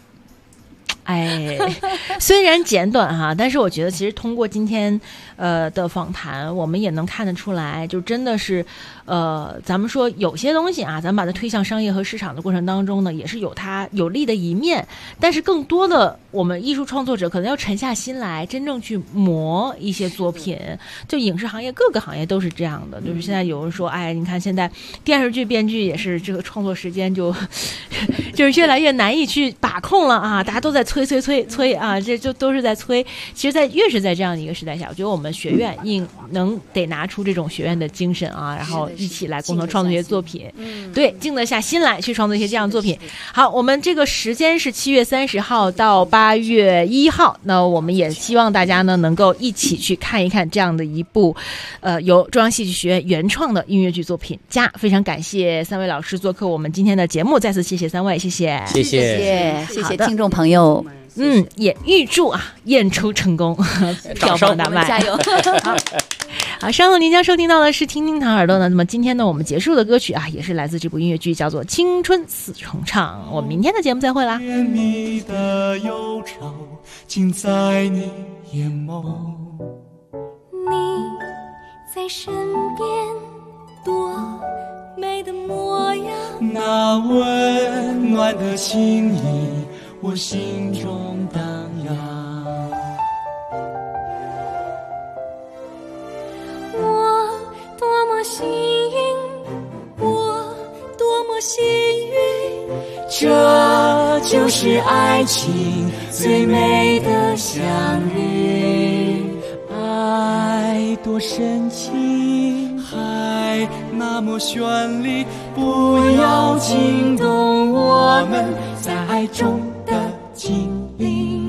Speaker 2: 虽然简短哈，但是我觉得其实通过今天的访谈，我们也能看得出来，就真的是咱们说有些东西啊，咱们把它推向商业和市场的过程当中呢，也是有它有利的一面，但是更多的我们艺术创作者可能要沉下心来，真正去磨一些作品。就影视行业各个行业都是这样的，就是现在有人说，你看现在电视剧编剧也是这个创作时间就是越来越难以去把控了啊，大家都在催啊，这就都是在催。其实越是在这样的一个时代下，我觉得我们学院得拿出这种学院的精神啊，然后一起来共同创作一些作品。对，静得下心来去创作一些这样的作品。好，我们这个时间是7月30号到8月1号，那我们也希望大家呢能够一起去看一看这样的一部由中央戏剧学院原创的音乐剧作品《家》。非常感谢3位老师做客我们今天的节目，再次谢谢3位，谢谢
Speaker 4: 听众朋友。
Speaker 2: 也预祝演出成功，票房大卖，
Speaker 4: 加油！
Speaker 2: 好，稍后您将收听到的是听听糖耳朵呢。那么今天呢，我们结束的歌曲也是来自这部音乐剧，叫做《青春4重唱》。我们明天的节目再会啦。
Speaker 10: 你的忧愁尽在你眼眸，
Speaker 6: 你在身边多美的模样，
Speaker 10: 那温暖的心意我心中荡漾，
Speaker 6: 我多么幸运，我多么幸运，
Speaker 10: 这就是爱情最美的相遇。爱多深情，海那么绚丽，不要惊动我们在爱中的精灵。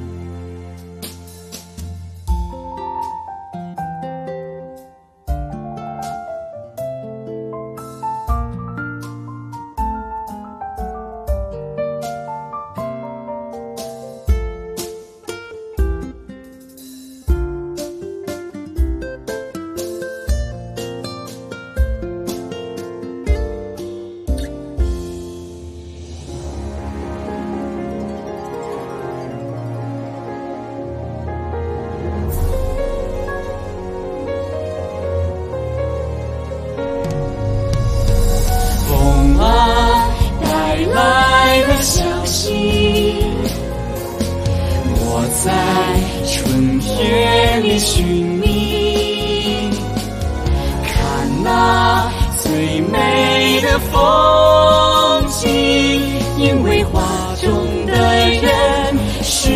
Speaker 10: 在春天里寻觅，看那最美的风景，因为画中的人是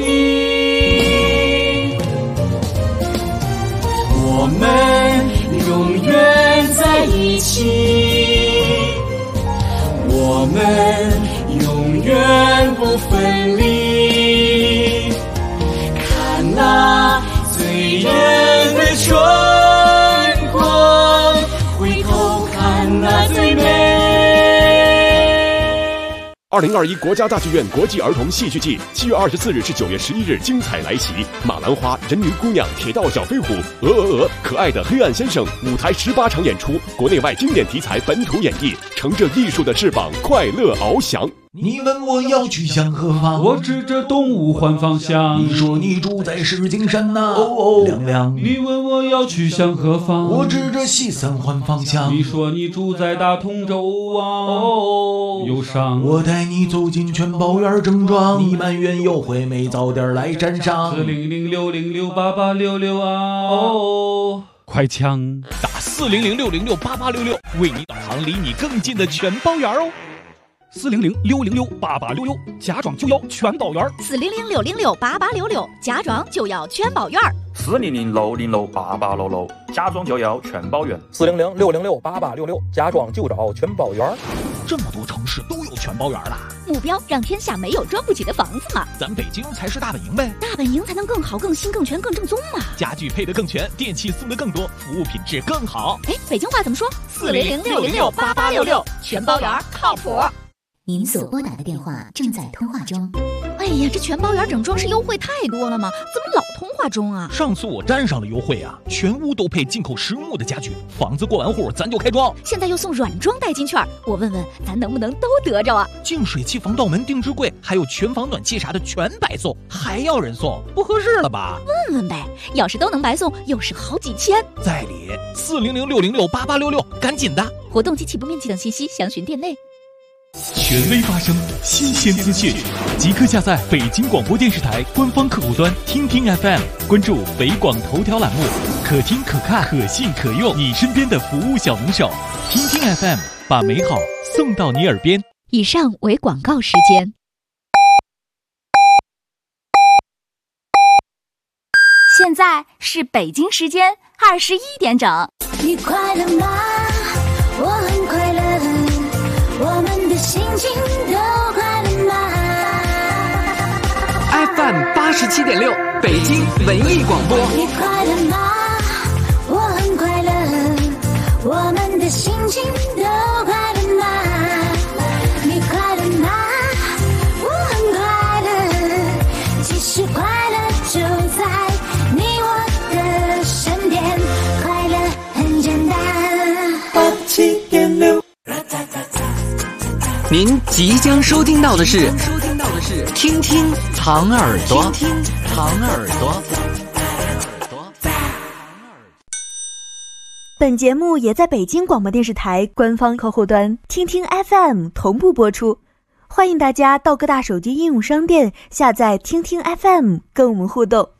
Speaker 10: 你。我们永远在一起，我们永远不分离。那醉人的春光
Speaker 1: 2021国家大剧院国际儿童戏剧季7月24日至9月11日精彩来袭，马兰花、人鱼姑娘、铁道小飞虎、可爱的黑暗先生，舞台18场演出，国内外经典题材本土演绎，乘着艺术的翅膀，快乐翱翔。
Speaker 7: 你问我要去向何方，
Speaker 12: 我指着东吴换方向。
Speaker 7: 你说你住在石景山呐，亮亮。
Speaker 12: 你问我要去向何方，
Speaker 7: 我指着西三环方向。
Speaker 12: 你说你住在大同州啊，忧伤。
Speaker 7: 我带你走进全宝园正装，你埋怨优惠没早点来沾上。
Speaker 12: 40060688866啊，快枪
Speaker 7: 打40060688866，为你导航离你更近的全宝园哦。40060688866，家装就要全宝园。
Speaker 9: 40060688866，家装就要全宝园。
Speaker 13: 40060688866，家装就要全宝园。
Speaker 14: 40060688866，家装就找全宝园。
Speaker 7: 这么多城市都有全宝园啦！
Speaker 9: 目标让天下没有装不起的房子嘛！
Speaker 7: 咱北京才是大本营呗！
Speaker 9: 大本营才能更好、更新、更全、更正宗嘛！
Speaker 7: 家具配得更全，电器送得更多，服务品质更好。
Speaker 9: 哎，北京话怎么说？40060688866，全宝园靠谱。
Speaker 15: 您所拨打的电话正在通话中。
Speaker 9: 哎呀，这全宝园整装饰优惠太多了吗？怎么老通话中啊？
Speaker 7: 上次我沾上了优惠啊，全屋都配进口实木的家具，房子过完户咱就开装。
Speaker 9: 现在又送软装代金券，我问问咱能不能都得着啊？
Speaker 7: 净水器、防盗门、定制柜，还有全房暖气啥的全白送，还要人送，不合适了吧？
Speaker 9: 问问呗，要是都能白送，又是好几千。
Speaker 7: 在理，40060688866，赶紧的！
Speaker 9: 活动及起步面积等信息详询店内。
Speaker 1: 权威发声，新鲜资讯，即刻下载北京广播电视台官方客户端听听 FM， 关注北广头条栏目，可听可看可信可用，你身边的服务小能手。听听 FM， 把美好送到你耳边。
Speaker 9: 以上为广告时间。
Speaker 16: 现在是北京时间21点整。
Speaker 6: 你快乐吗？我很快乐。我们的心情都快乐吗
Speaker 11: ？FM 87.6，北京文艺广播。
Speaker 6: 你快乐吗？我很快乐。我们的心情都快乐吗？你快乐吗？我很快乐。其实快乐就在你我的身边，快乐很简单。87.6。
Speaker 11: 您即将收听到的是听听糖耳朵，听听糖耳朵。
Speaker 17: 本节目也在北京广播电视台官方客户端听听 FM 同步播出，欢迎大家到各大手机应用商店下载听听 FM 跟我们互动。